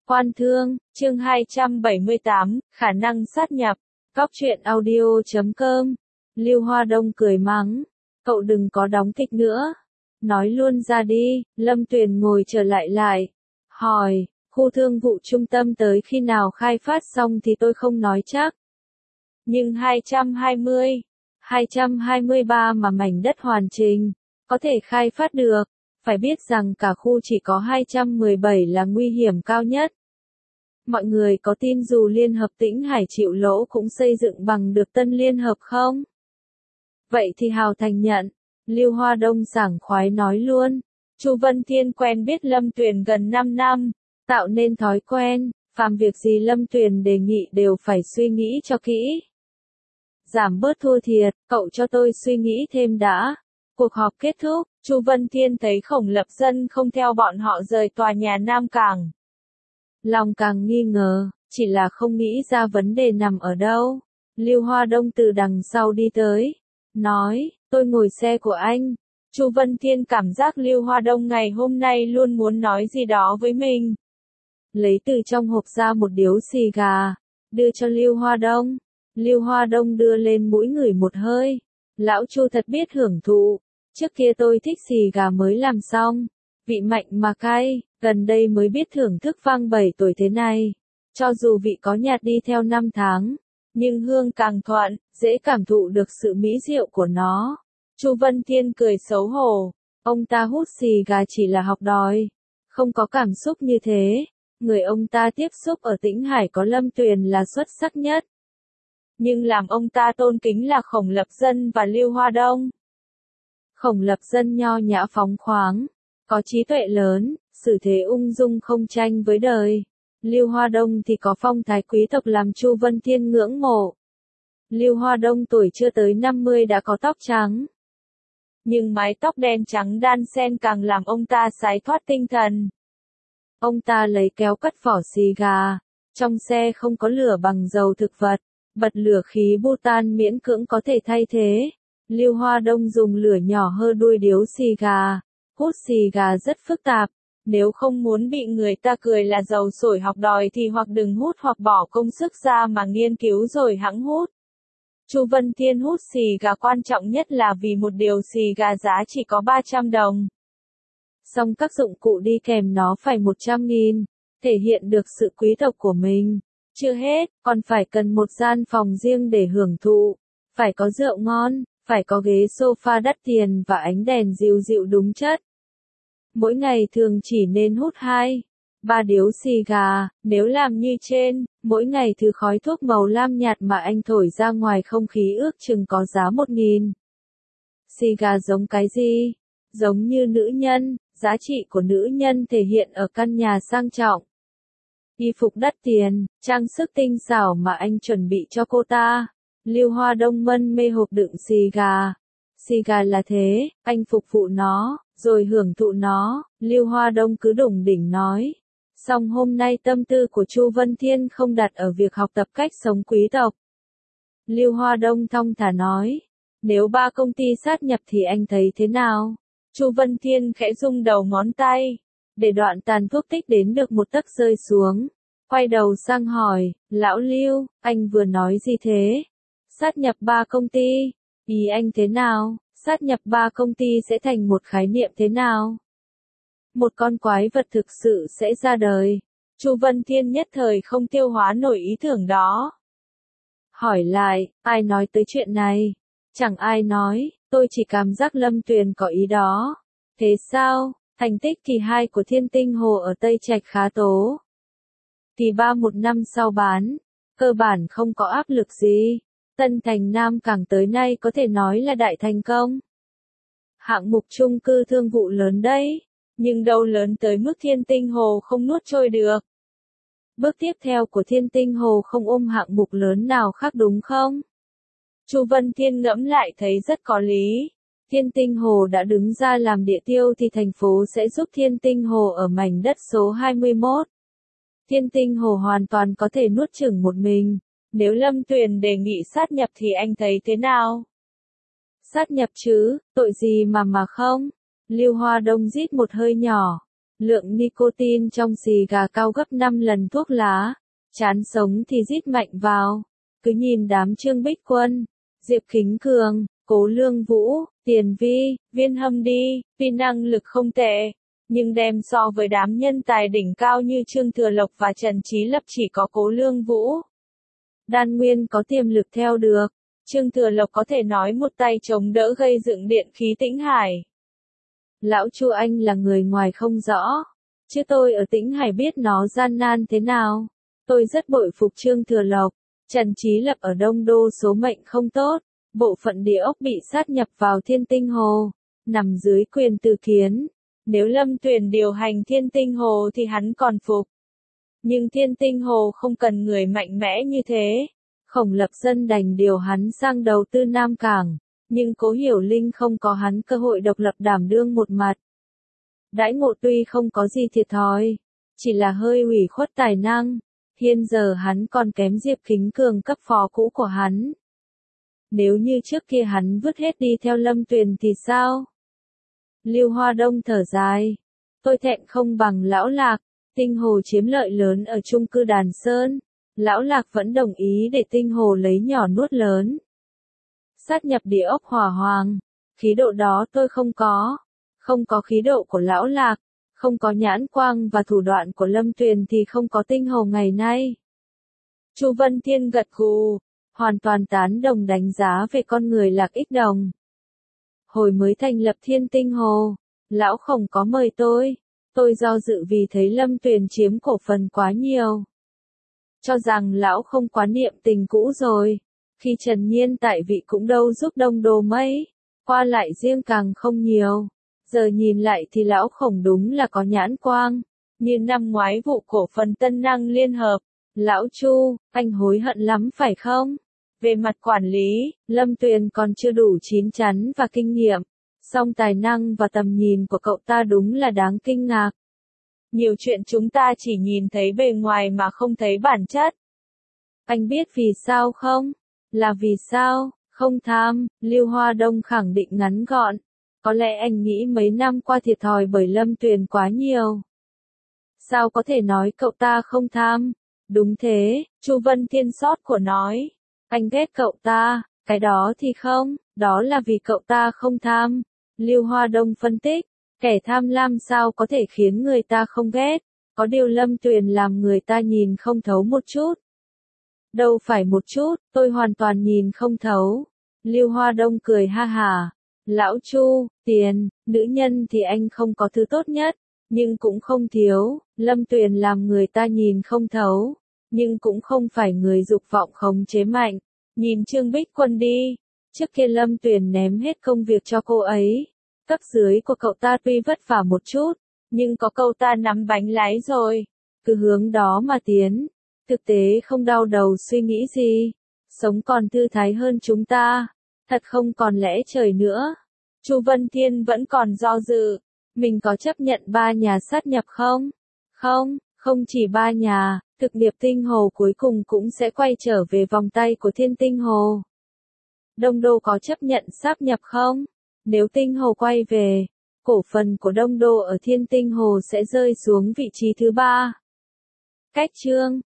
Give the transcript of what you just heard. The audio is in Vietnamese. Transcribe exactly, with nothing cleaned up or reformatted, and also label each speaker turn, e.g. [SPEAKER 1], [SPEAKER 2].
[SPEAKER 1] Quan Thương, chương hai trăm bảy mươi tám, khả năng sát nhập. Góc truyện audio chấm com. Lưu Hoa Đông cười mắng, cậu đừng có đóng kịch nữa. Nói luôn ra đi. Lâm Tuyền ngồi trở lại lại. Hỏi, khu thương vụ trung tâm tới khi nào khai phát xong thì tôi không nói chắc. Nhưng hai trăm hai mươi, hai trăm hai mươi ba mà mảnh đất hoàn chỉnh, có thể khai phát được. Phải biết rằng cả khu chỉ có hai trăm mười bảy là nguy hiểm cao nhất. Mọi người có tin dù Liên Hợp Tĩnh Hải chịu lỗ cũng xây dựng bằng được Tân Liên Hợp không? Vậy thì Hào Thành nhận. Lưu Hoa Đông sảng khoái nói luôn. Chu Vân Thiên quen biết Lâm Tuyền gần năm năm, tạo nên thói quen, phàm việc gì Lâm Tuyền đề nghị đều phải suy nghĩ cho kỹ. Giảm bớt thua thiệt, cậu cho tôi suy nghĩ thêm đã. Cuộc họp kết thúc, Chu Vân Thiên thấy Khổng Lập Dân không theo bọn họ rời tòa nhà Nam Cảng. Lòng càng nghi ngờ, chỉ là không nghĩ ra vấn đề nằm ở đâu. Lưu Hoa Đông từ đằng sau đi tới, nói, tôi ngồi xe của anh. Chu Vân Thiên cảm giác Lưu Hoa Đông ngày hôm nay luôn muốn nói gì đó với mình. Lấy từ trong hộp ra một điếu xì gà, đưa cho Lưu Hoa Đông. Lưu Hoa Đông đưa lên mũi ngửi một hơi. Lão Chu thật biết hưởng thụ. Trước kia tôi thích xì gà mới làm xong, vị mạnh mà cay, gần đây mới biết thưởng thức vang bảy tuổi thế này. Cho dù vị có nhạt đi theo năm tháng, nhưng hương càng thuận, dễ cảm thụ được sự mỹ diệu của nó. Chu Vân Thiên cười xấu hổ, ông ta hút xì gà chỉ là học đòi, không có cảm xúc như thế. Người ông ta tiếp xúc ở Tĩnh Hải có Lâm Tuyền là xuất sắc nhất. Nhưng làm ông ta tôn kính là Khổng Lập Dân và Lưu Hoa Đông. Khổng Lập Dân nho nhã phóng khoáng, có trí tuệ lớn, xử thế ung dung không tranh với đời. Lưu Hoa Đông thì có phong thái quý tộc làm Chu Vân Thiên ngưỡng mộ. Lưu Hoa Đông tuổi chưa tới năm mươi đã có tóc trắng. Nhưng mái tóc đen trắng đan xen càng làm ông ta sái thoát tinh thần. Ông ta lấy kéo cắt vỏ xì gà. Trong xe không có lửa bằng dầu thực vật, bật lửa khí butan miễn cưỡng có thể thay thế. Lưu Hoa Đông dùng lửa nhỏ hơ đuôi điếu xì gà. Hút xì gà rất phức tạp. Nếu không muốn bị người ta cười là dầu sổi học đòi thì hoặc đừng hút hoặc bỏ công sức ra mà nghiên cứu rồi hẵng hút. Chu Vân Thiên hút xì gà quan trọng nhất là vì một điều xì gà giá chỉ có ba trăm đồng. Song các dụng cụ đi kèm nó phải một trăm nghìn, thể hiện được sự quý tộc của mình. Chưa hết, còn phải cần một gian phòng riêng để hưởng thụ. Phải có rượu ngon, phải có ghế sofa đắt tiền và ánh đèn dịu dịu đúng chất. Mỗi ngày thường chỉ nên hút hai, ba điếu xì gà, nếu làm như trên, mỗi ngày thứ khói thuốc màu lam nhạt mà anh thổi ra ngoài không khí ước chừng có giá một nghìn. Xì gà giống cái gì? Giống như nữ nhân, giá trị của nữ nhân thể hiện ở căn nhà sang trọng. Y phục đắt tiền, trang sức tinh xảo mà anh chuẩn bị cho cô ta. Lưu Hoa Đông mân mê hộp đựng xì gà. Xì gà là thế, anh phục vụ nó, rồi hưởng thụ nó. Lưu Hoa Đông cứ đủng đỉnh nói. Song hôm nay tâm tư của Chu Vân Thiên không đặt ở việc học tập cách sống quý tộc. Lưu Hoa Đông thong thả nói. Nếu ba công ty sát nhập thì anh thấy thế nào? Chu Vân Thiên khẽ rung đầu ngón tay. Để đoạn tàn thuốc tích đến được một tấc rơi xuống. Quay đầu sang hỏi, lão Lưu, anh vừa nói gì thế? Sát nhập ba công ty, ý anh thế nào? Sát nhập ba công ty sẽ thành một khái niệm thế nào? Một con quái vật thực sự sẽ ra đời. Chu Vân Thiên nhất thời không tiêu hóa nổi ý tưởng đó. Hỏi lại, ai nói tới chuyện này? Chẳng ai nói, tôi chỉ cảm giác Lâm Tuyền có ý đó. Thế sao? Thành tích kỳ hai của Thiên Tinh Hồ ở Tây Trạch khá tố. Kỳ ba một năm sau bán, cơ bản không có áp lực gì. Tân Thành Nam Cảng tới nay có thể nói là đại thành công. Hạng mục chung cư thương vụ lớn đấy, nhưng đâu lớn tới mức Thiên Tinh Hồ không nuốt trôi được. Bước tiếp theo của Thiên Tinh Hồ không ôm hạng mục lớn nào khác đúng không? Chu Vân Thiên ngẫm lại thấy rất có lý. Thiên Tinh Hồ đã đứng ra làm địa tiêu thì thành phố sẽ giúp Thiên Tinh Hồ ở mảnh đất số hai mươi mốt. Thiên Tinh Hồ hoàn toàn có thể nuốt chửng một mình. Nếu Lâm Tuyền đề nghị sát nhập thì anh thấy thế nào? Sát nhập chứ, tội gì mà mà không? Lưu Hoa Đông rít một hơi nhỏ. Lượng nicotine trong xì gà cao gấp năm lần thuốc lá. Chán sống thì rít mạnh vào. Cứ nhìn đám Trương Bích Quân, Diệp Kính Cường, Cố Lương Vũ, Tiền Vi, Viên Hâm đi, tuy năng lực không tệ, nhưng đem so với đám nhân tài đỉnh cao như Trương Thừa Lộc và Trần Chí Lập chỉ có Cố Lương Vũ. Đan Nguyên có tiềm lực theo được, Trương Thừa Lộc có thể nói một tay chống đỡ gây dựng điện khí Tĩnh Hải. Lão Chu anh là người ngoài không rõ, chứ tôi ở Tĩnh Hải biết nó gian nan thế nào. Tôi rất bội phục Trương Thừa Lộc. Trần Chí Lập ở Đông Đô số mệnh không tốt, bộ phận địa ốc bị sát nhập vào Thiên Tinh Hồ, nằm dưới quyền Từ Kiến. Nếu Lâm Tuyền điều hành Thiên Tinh Hồ thì hắn còn phục. Nhưng Thiên Tinh Hồ không cần người mạnh mẽ như thế. Khổng Lập Dân đành điều hắn sang đầu tư Nam Cảng, nhưng Cố Hiểu Linh không có hắn cơ hội độc lập đảm đương một mặt. Đãi ngộ tuy không có gì thiệt thòi, chỉ là hơi ủy khuất tài năng. Hiện giờ hắn còn kém Diệp Kính Cường cấp phó cũ của hắn. Nếu như trước kia hắn vứt hết đi theo Lâm Tuyền thì sao? Lưu Hoa Đông thở dài. Tôi thẹn không bằng Lão Lạc, Tinh Hồ chiếm lợi lớn ở chung cư Đàn Sơn. Lão Lạc vẫn đồng ý để Tinh Hồ lấy nhỏ nuốt lớn. Sát nhập địa ốc Hỏa Hoàng. Khí độ đó tôi không có. Không có khí độ của Lão Lạc. Không có nhãn quang và thủ đoạn của Lâm Tuyền thì không có Tinh Hồ ngày nay. Chu Vân Thiên gật gù, hoàn toàn tán đồng đánh giá về con người Lạc Ích Đồng. Hồi mới thành lập Thiên Tinh Hồ, Lão Khổng có mời tôi, tôi do dự vì thấy Lâm Tuyền chiếm cổ phần quá nhiều. Cho rằng Lão không quá niệm tình cũ rồi, khi Trần Nhiên tại vị cũng đâu giúp Đông Đô mấy, qua lại riêng càng không nhiều. Giờ nhìn lại thì Lão Khổng đúng là có nhãn quang, như năm ngoái vụ cổ phần Tân Năng liên hợp. Lão Chu, anh hối hận lắm phải không? Về mặt quản lý, Lâm Tuyền còn chưa đủ chín chắn và kinh nghiệm, song tài năng và tầm nhìn của cậu ta đúng là đáng kinh ngạc. Nhiều chuyện chúng ta chỉ nhìn thấy bề ngoài mà không thấy bản chất. Anh biết vì sao không? Là vì sao? Không tham, Lưu Hoa Đông khẳng định ngắn gọn. Có lẽ anh nghĩ mấy năm qua thiệt thòi bởi Lâm Tuyền quá nhiều. Sao có thể nói cậu ta không tham? Đúng thế, Chu Vân Thiên sót của nói. Anh ghét cậu ta, cái đó thì không, đó là vì cậu ta không tham. Lưu Hoa Đông phân tích, kẻ tham lam sao có thể khiến người ta không ghét, có điều Lâm Tuyền làm người ta nhìn không thấu một chút. Đâu phải một chút, tôi hoàn toàn nhìn không thấu. Lưu Hoa Đông cười ha hả. Lão Chu, tiền, nữ nhân thì anh không có thứ tốt nhất, nhưng cũng không thiếu. Lâm Tuyền làm người ta nhìn không thấu, nhưng cũng không phải người dục vọng khống chế mạnh. Nhìn Trương Bích Quân đi, trước kia Lâm Tuyền ném hết công việc cho cô ấy. Cấp dưới của cậu ta tuy vất vả một chút, nhưng có cậu ta nắm bánh lái rồi, cứ hướng đó mà tiến. Thực tế không đau đầu suy nghĩ gì, sống còn thư thái hơn chúng ta, thật không còn lẽ trời nữa. Chu Vân Thiên vẫn còn do dự, mình có chấp nhận ba nhà sát nhập không? Không, không chỉ ba nhà, thực nghiệp Tinh Hồ cuối cùng cũng sẽ quay trở về vòng tay của Thiên Tinh Hồ. Đông Đô có chấp nhận sáp nhập không? Nếu Tinh Hồ quay về, cổ phần của Đông Đô ở Thiên Tinh Hồ sẽ rơi xuống vị trí thứ ba. Cách chương